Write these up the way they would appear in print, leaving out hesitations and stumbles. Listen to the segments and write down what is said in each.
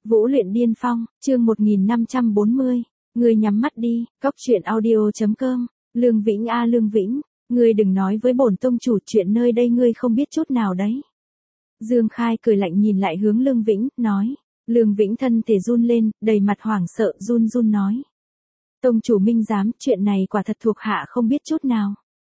Vũ luyện điên phong, chương 1540. Ngươi nhắm mắt đi, cóc truyện audio.com. Lương Vĩnh a Lương Vĩnh, ngươi đừng nói với bổn tông chủ chuyện nơi đây ngươi không biết chút nào đấy. Dương Khai cười lạnh nhìn lại hướng Lương Vĩnh, nói. Lương Vĩnh thân thể run lên, đầy mặt hoảng sợ, run run nói. Tông chủ minh giám, chuyện này quả thật thuộc hạ không biết chút nào.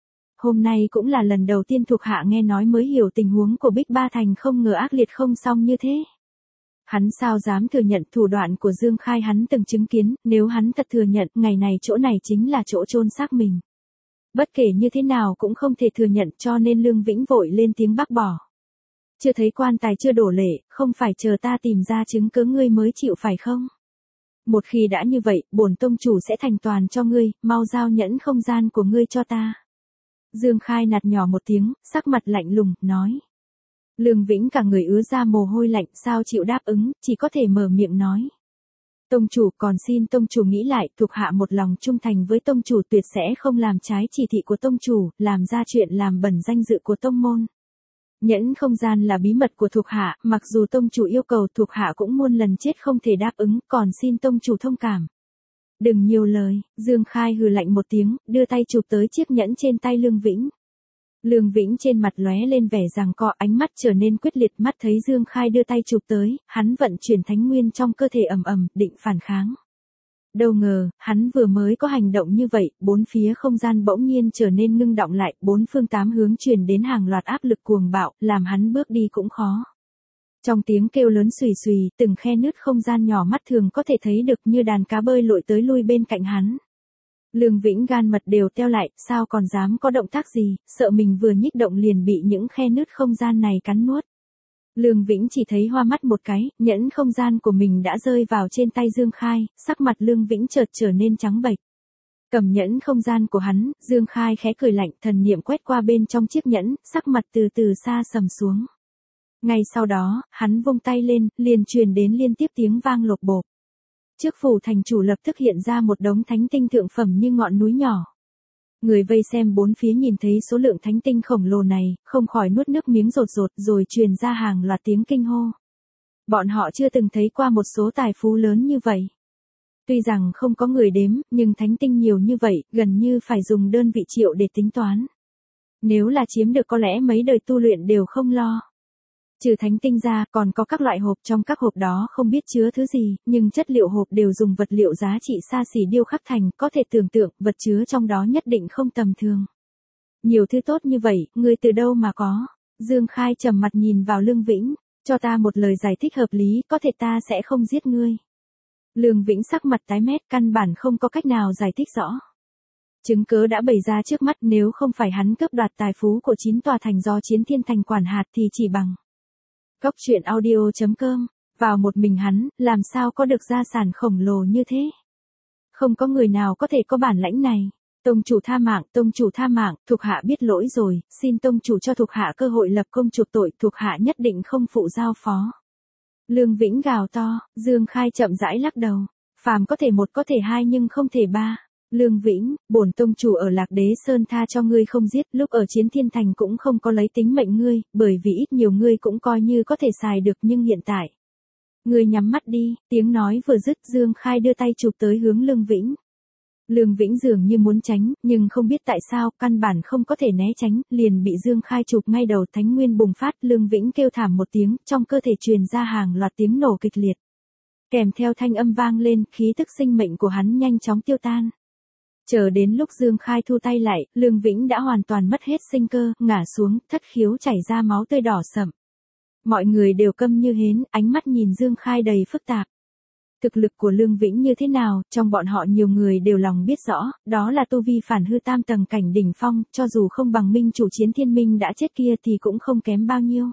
Hôm nay cũng là lần đầu tiên thuộc hạ nghe nói mới hiểu tình huống của Bích Ba Thành không ngờ ác liệt không xong như thế. Hắn sao dám thừa nhận thủ đoạn của Dương Khai hắn từng chứng kiến, nếu hắn thật thừa nhận, ngày này chỗ này chính là chỗ chôn xác mình. Bất kể như thế nào cũng không thể thừa nhận cho nên Lương Vĩnh vội lên tiếng bác bỏ. Chưa thấy quan tài chưa đổ lệ, không phải chờ ta tìm ra chứng cứ ngươi mới chịu phải không? Một khi đã như vậy, bổn tông chủ sẽ thành toàn cho ngươi, mau giao nhẫn không gian của ngươi cho ta. Dương Khai nạt nhỏ một tiếng, sắc mặt lạnh lùng, nói. Lương Vĩnh cả người ứa ra mồ hôi lạnh, sao chịu đáp ứng, chỉ có thể mở miệng nói. Tông chủ, còn xin tông chủ nghĩ lại, thuộc hạ một lòng trung thành với tông chủ tuyệt sẽ không làm trái chỉ thị của tông chủ, làm ra chuyện làm bẩn danh dự của tông môn. Nhẫn không gian là bí mật của thuộc hạ, mặc dù tông chủ yêu cầu thuộc hạ cũng muôn lần chết không thể đáp ứng, còn xin tông chủ thông cảm. Đừng nhiều lời, Dương Khai hừ lạnh một tiếng, đưa tay chụp tới chiếc nhẫn trên tay Lương Vĩnh. Lương Vĩnh trên mặt lóe lên vẻ giằng co, ánh mắt trở nên quyết liệt, mắt thấy Dương Khai đưa tay chụp tới, hắn vận chuyển thánh nguyên trong cơ thể ầm ầm, định phản kháng. Đâu ngờ, hắn vừa mới có hành động như vậy, bốn phía không gian bỗng nhiên trở nên ngưng đọng lại, bốn phương tám hướng truyền đến hàng loạt áp lực cuồng bạo, làm hắn bước đi cũng khó. Trong tiếng kêu lớn xùy xùy, từng khe nứt không gian nhỏ mắt thường có thể thấy được như đàn cá bơi lội tới lui bên cạnh hắn. Lương Vĩnh gan mật đều teo lại, sao còn dám có động tác gì, sợ mình vừa nhích động liền bị những khe nứt không gian này cắn nuốt. Lương Vĩnh chỉ thấy hoa mắt một cái, nhẫn không gian của mình đã rơi vào trên tay Dương Khai, sắc mặt Lương Vĩnh chợt trở nên trắng bệch. Cầm nhẫn không gian của hắn, Dương Khai khẽ cười lạnh, thần niệm quét qua bên trong chiếc nhẫn, sắc mặt từ từ xa sầm xuống. Ngay sau đó, hắn vung tay lên, liền truyền đến liên tiếp tiếng vang lộp bộp. Trước phủ thành chủ lập tức hiện ra một đống thánh tinh thượng phẩm như ngọn núi nhỏ. Người vây xem bốn phía nhìn thấy số lượng thánh tinh khổng lồ này, không khỏi nuốt nước miếng rột rột rồi truyền ra hàng loạt tiếng kinh hô. Bọn họ chưa từng thấy qua một số tài phú lớn như vậy. Tuy rằng không có người đếm, nhưng thánh tinh nhiều như vậy, gần như phải dùng đơn vị triệu để tính toán. Nếu là chiếm được có lẽ mấy đời tu luyện đều không lo. Trừ thánh tinh ra, còn có các loại hộp, trong các hộp đó không biết chứa thứ gì, nhưng chất liệu hộp đều dùng vật liệu giá trị xa xỉ điêu khắc thành, có thể tưởng tượng, vật chứa trong đó nhất định không tầm thường. Nhiều thứ tốt như vậy, ngươi từ đâu mà có? Dương Khai trầm mặt nhìn vào Lương Vĩnh, cho ta một lời giải thích hợp lý, có thể ta sẽ không giết ngươi. Lương Vĩnh sắc mặt tái mét, căn bản không có cách nào giải thích rõ. Chứng cớ đã bày ra trước mắt, nếu không phải hắn cướp đoạt tài phú của 9 tòa thành do Chiến Thiên Thành quản hạt thì chỉ bằng. Cóc truyện audio.com, vào một mình hắn, làm sao có được gia sản khổng lồ như thế? Không có người nào có thể có bản lãnh này. Tông chủ tha mạng, thuộc hạ biết lỗi rồi, xin tông chủ cho thuộc hạ cơ hội lập công chuộc tội, thuộc hạ nhất định không phụ giao phó. Lương Vĩnh gào to, Dương Khai chậm rãi lắc đầu, phàm có thể một có thể hai nhưng không thể ba. Lương Vĩnh, bổn tông chủ ở Lạc Đế Sơn tha cho ngươi không giết, lúc ở Chiến Thiên Thành cũng không có lấy tính mệnh ngươi, bởi vì ít nhiều ngươi cũng coi như có thể xài được nhưng hiện tại. Ngươi nhắm mắt đi, tiếng nói vừa dứt Dương Khai đưa tay chụp tới hướng Lương Vĩnh. Lương Vĩnh dường như muốn tránh, nhưng không biết tại sao, căn bản không có thể né tránh, liền bị Dương Khai chụp ngay đầu, thánh nguyên bùng phát, Lương Vĩnh kêu thảm một tiếng, trong cơ thể truyền ra hàng loạt tiếng nổ kịch liệt. Kèm theo thanh âm vang lên, khí tức sinh mệnh của hắn nhanh chóng tiêu tan. Chờ đến lúc Dương Khai thu tay lại, Lương Vĩnh đã hoàn toàn mất hết sinh cơ, ngã xuống, thất khiếu chảy ra máu tươi đỏ sậm. Mọi người đều câm như hến, ánh mắt nhìn Dương Khai đầy phức tạp. Thực lực của Lương Vĩnh như thế nào, trong bọn họ nhiều người đều lòng biết rõ, đó là tu vi phản hư tam tầng cảnh đỉnh phong, cho dù không bằng minh chủ Chiến Thiên Minh đã chết kia thì cũng không kém bao nhiêu.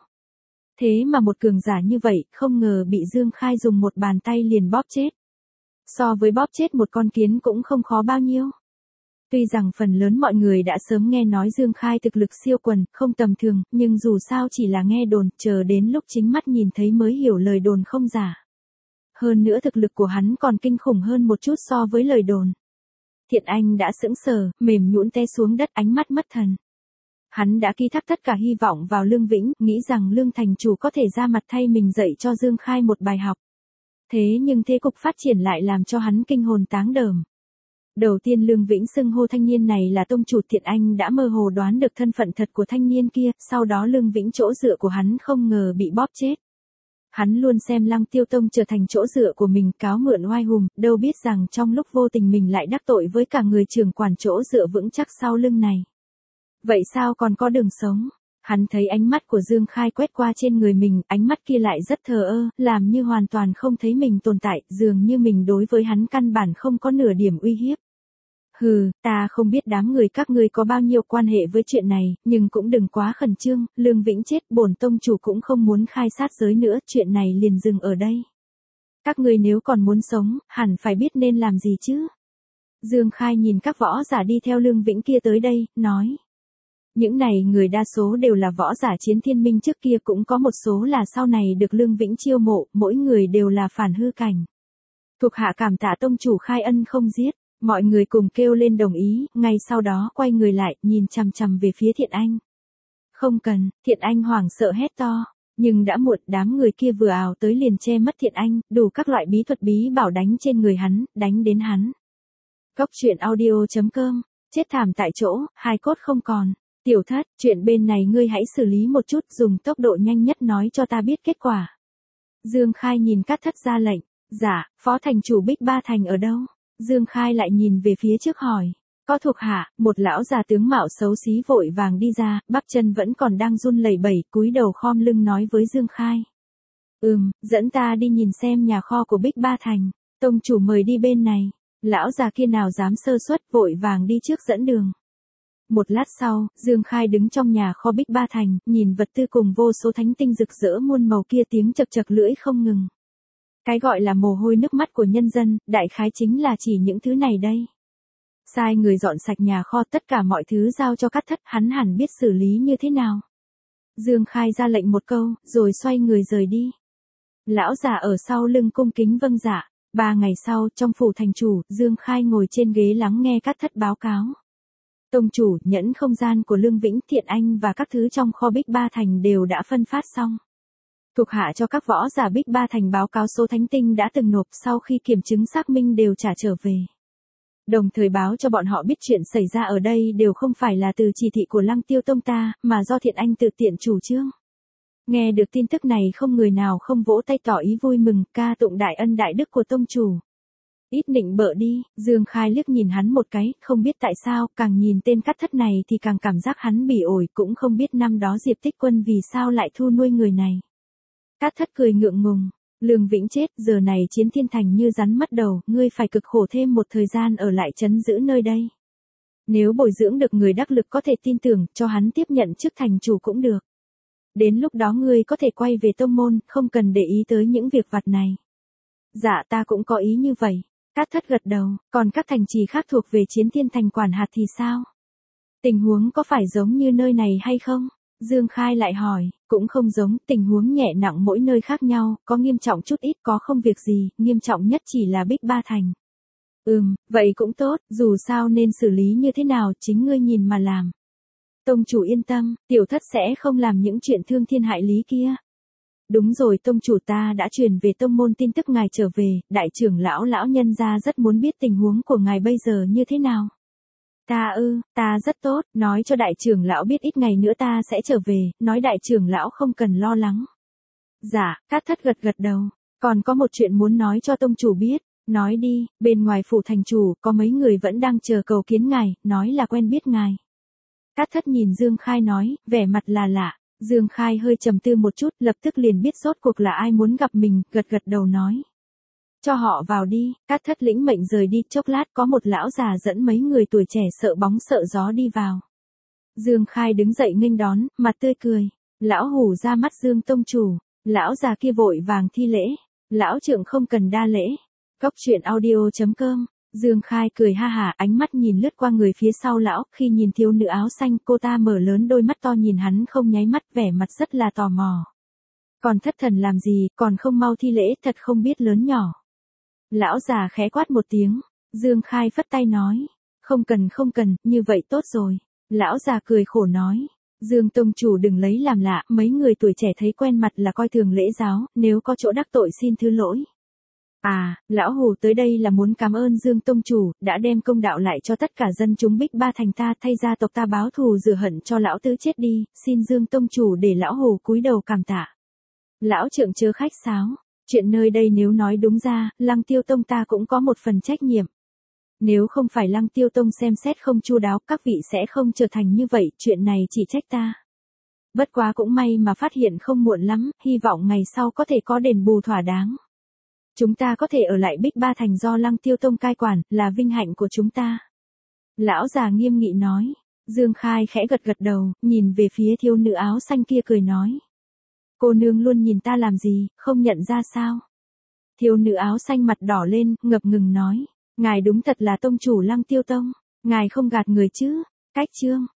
Thế mà một cường giả như vậy, không ngờ bị Dương Khai dùng một bàn tay liền bóp chết. So với bóp chết một con kiến cũng không khó bao nhiêu. Tuy rằng phần lớn mọi người đã sớm nghe nói Dương Khai thực lực siêu quần, không tầm thường, nhưng dù sao chỉ là nghe đồn, chờ đến lúc chính mắt nhìn thấy mới hiểu lời đồn không giả. Hơn nữa thực lực của hắn còn kinh khủng hơn một chút so với lời đồn. Thiện Anh đã sững sờ, mềm nhũn té xuống đất, ánh mắt mất thần. Hắn đã ký thác tất cả hy vọng vào Lương Vĩnh, nghĩ rằng Lương thành chủ có thể ra mặt thay mình dạy cho Dương Khai một bài học. Thế nhưng thế cục phát triển lại làm cho hắn kinh hồn táng đờm. Đầu tiên Lương Vĩnh xưng hô thanh niên này là tông chủ, Thiện Anh đã mơ hồ đoán được thân phận thật của thanh niên kia, sau đó Lương Vĩnh chỗ dựa của hắn không ngờ bị bóp chết. Hắn luôn xem Lăng Tiêu Tông trở thành chỗ dựa của mình, cáo mượn oai hùng, đâu biết rằng trong lúc vô tình mình lại đắc tội với cả người trưởng quản chỗ dựa vững chắc sau lưng này. Vậy sao còn có đường sống? Hắn thấy ánh mắt của Dương Khai quét qua trên người mình, ánh mắt kia lại rất thờ ơ, làm như hoàn toàn không thấy mình tồn tại, dường như mình đối với hắn căn bản không có nửa điểm uy hiếp. Hừ, ta không biết đám người các ngươi có bao nhiêu quan hệ với chuyện này, nhưng cũng đừng quá khẩn trương, Lương Vĩnh chết, bổn tông chủ cũng không muốn khai sát giới nữa, chuyện này liền dừng ở đây. Các ngươi nếu còn muốn sống, hẳn phải biết nên làm gì chứ. Dương Khai nhìn các võ giả đi theo Lương Vĩnh kia tới đây, nói. Những này người đa số đều là võ giả chiến thiên minh trước kia, cũng có một số là sau này được Lương Vĩnh chiêu mộ, mỗi người đều là phản hư cảnh. Thuộc hạ cảm tạ tông chủ khai ân không giết. Mọi người cùng kêu lên đồng ý, ngay sau đó quay người lại, nhìn chằm chằm về phía Thiện Anh. Không cần, Thiện Anh hoảng sợ hét to, nhưng đã muộn, đám người kia vừa ào tới liền che mất Thiện Anh, đủ các loại bí thuật bí bảo đánh trên người hắn, đánh đến hắn. Cốc truyện audio.com, chết thảm tại chỗ, hài cốt không còn. Tiểu Thất, chuyện bên này ngươi hãy xử lý một chút, dùng tốc độ nhanh nhất nói cho ta biết kết quả. Dương Khai nhìn Cát Thất ra lệnh, dạ, phó thành chủ Bích Ba Thành ở đâu? Dương Khai lại nhìn về phía trước hỏi. Có thuộc hạ, một lão già tướng mạo xấu xí vội vàng đi ra, bắp chân vẫn còn đang run lẩy bẩy, cúi đầu khom lưng nói với Dương Khai. Dẫn ta đi nhìn xem nhà kho của Bích Ba Thành. Tông chủ mời đi bên này. Lão già kia nào dám sơ suất, vội vàng đi trước dẫn đường. Một lát sau, Dương Khai đứng trong nhà kho Bích Ba Thành, nhìn vật tư cùng vô số thánh tinh rực rỡ muôn màu kia, tiếng chật chật lưỡi không ngừng. Cái gọi là mồ hôi nước mắt của nhân dân, đại khái chính là chỉ những thứ này đây. Sai người dọn sạch nhà kho, tất cả mọi thứ giao cho Cát Thất, hắn hẳn biết xử lý như thế nào. Dương Khai ra lệnh một câu, rồi xoay người rời đi. Lão già ở sau lưng cung kính vâng dạ. 3 ngày sau, trong phủ thành chủ, Dương Khai ngồi trên ghế lắng nghe Cát Thất báo cáo. Tông chủ, nhẫn không gian của Lương Vĩnh, Thiện Anh và các thứ trong kho Bích Ba Thành đều đã phân phát xong. Thuộc hạ cho các võ giả Bích Ba Thành báo cáo số thánh tinh đã từng nộp, sau khi kiểm chứng xác minh đều trả trở về. Đồng thời báo cho bọn họ biết chuyện xảy ra ở đây đều không phải là từ chỉ thị của Lăng Tiêu Tông ta, mà do Thiện Anh tự tiện chủ trương. Nghe được tin tức này không người nào không vỗ tay tỏ ý vui mừng, ca tụng đại ân đại đức của tông chủ. Ít nịnh bợ đi, Dương Khai liếc nhìn hắn một cái, không biết tại sao, càng nhìn tên Cát Thất này thì càng cảm giác hắn bỉ ổi, cũng không biết năm đó Diệp Tích Quân vì sao lại thu nuôi người này. Cát Thất cười ngượng ngùng, Lương Vĩnh chết, giờ này chiến thiên thành như rắn mất đầu, ngươi phải cực khổ thêm một thời gian ở lại trấn giữ nơi đây. Nếu bồi dưỡng được người đắc lực có thể tin tưởng, cho hắn tiếp nhận chức thành chủ cũng được. Đến lúc đó ngươi có thể quay về tông môn, không cần để ý tới những việc vặt này. Dạ ta cũng có ý như vậy. Cát Thất gật đầu, còn các thành trì khác thuộc về chiến thiên thành quản hạt thì sao? Tình huống có phải giống như nơi này hay không? Dương Khai lại hỏi, cũng không giống, tình huống nhẹ nặng mỗi nơi khác nhau, có nghiêm trọng chút ít, có không việc gì, nghiêm trọng nhất chỉ là Bích Ba Thành. Vậy cũng tốt, dù sao nên xử lý như thế nào, chính ngươi nhìn mà làm. Tông chủ yên tâm, Tiểu Thất sẽ không làm những chuyện thương thiên hại lý kia. Đúng rồi, tông chủ, ta đã truyền về tông môn tin tức ngài trở về, đại trưởng lão nhân gia rất muốn biết tình huống của ngài bây giờ như thế nào. Ta rất tốt, nói cho đại trưởng lão biết ít ngày nữa ta sẽ trở về, nói đại trưởng lão không cần lo lắng. Dạ, Cát Thất gật đầu, còn có một chuyện muốn nói cho tông chủ biết, nói đi, bên ngoài phủ thành chủ, có mấy người vẫn đang chờ cầu kiến ngài, nói là quen biết ngài. Cát Thất nhìn Dương Khai nói, vẻ mặt là lạ. Dương Khai hơi trầm tư một chút, lập tức liền biết rốt cuộc là ai muốn gặp mình, gật đầu nói. Cho họ vào đi, Cát Thất lĩnh mệnh rời đi, chốc lát có một lão già dẫn mấy người tuổi trẻ sợ bóng sợ gió đi vào. Dương Khai đứng dậy nghênh đón, mặt tươi cười. Lão hủ ra mắt Dương tông chủ, lão già kia vội vàng thi lễ. Lão trượng không cần đa lễ. Cốc truyện audio.com. Dương Khai cười ha hả, ánh mắt nhìn lướt qua người phía sau lão, khi nhìn thiếu nữ áo xanh, cô ta mở lớn đôi mắt to nhìn hắn không nháy mắt, vẻ mặt rất là tò mò. Còn thất thần làm gì, còn không mau thi lễ, thật không biết lớn nhỏ. Lão già khẽ quát một tiếng, Dương Khai phất tay nói, không cần, như vậy tốt rồi. Lão già cười khổ nói, Dương tông chủ đừng lấy làm lạ, mấy người tuổi trẻ thấy quen mặt là coi thường lễ giáo, nếu có chỗ đắc tội xin thứ lỗi. À, lão hủ tới đây là muốn cảm ơn Dương tông chủ, đã đem công đạo lại cho tất cả dân chúng Bích Ba thành ta, thay gia tộc ta báo thù rửa hận cho lão tứ chết đi, xin Dương tông chủ để lão hủ cúi đầu cảm tạ. Lão trượng chớ khách sáo, chuyện nơi đây nếu nói đúng ra, Lăng Tiêu tông ta cũng có một phần trách nhiệm. Nếu không phải Lăng Tiêu tông xem xét không chu đáo, các vị sẽ không trở thành như vậy, chuyện này chỉ trách ta. Bất quá cũng may mà phát hiện không muộn lắm, hy vọng ngày sau có thể có đền bù thỏa đáng. Chúng ta có thể ở lại Bích Ba thành do Lăng Tiêu tông cai quản, là vinh hạnh của chúng ta. Lão già nghiêm nghị nói. Dương Khai khẽ gật gật đầu, nhìn về phía thiếu nữ áo xanh kia cười nói. Cô nương luôn nhìn ta làm gì, không nhận ra sao? Thiếu nữ áo xanh mặt đỏ lên, ngập ngừng nói. Ngài đúng thật là tông chủ Lăng Tiêu tông, ngài không gạt người chứ? Cách chương.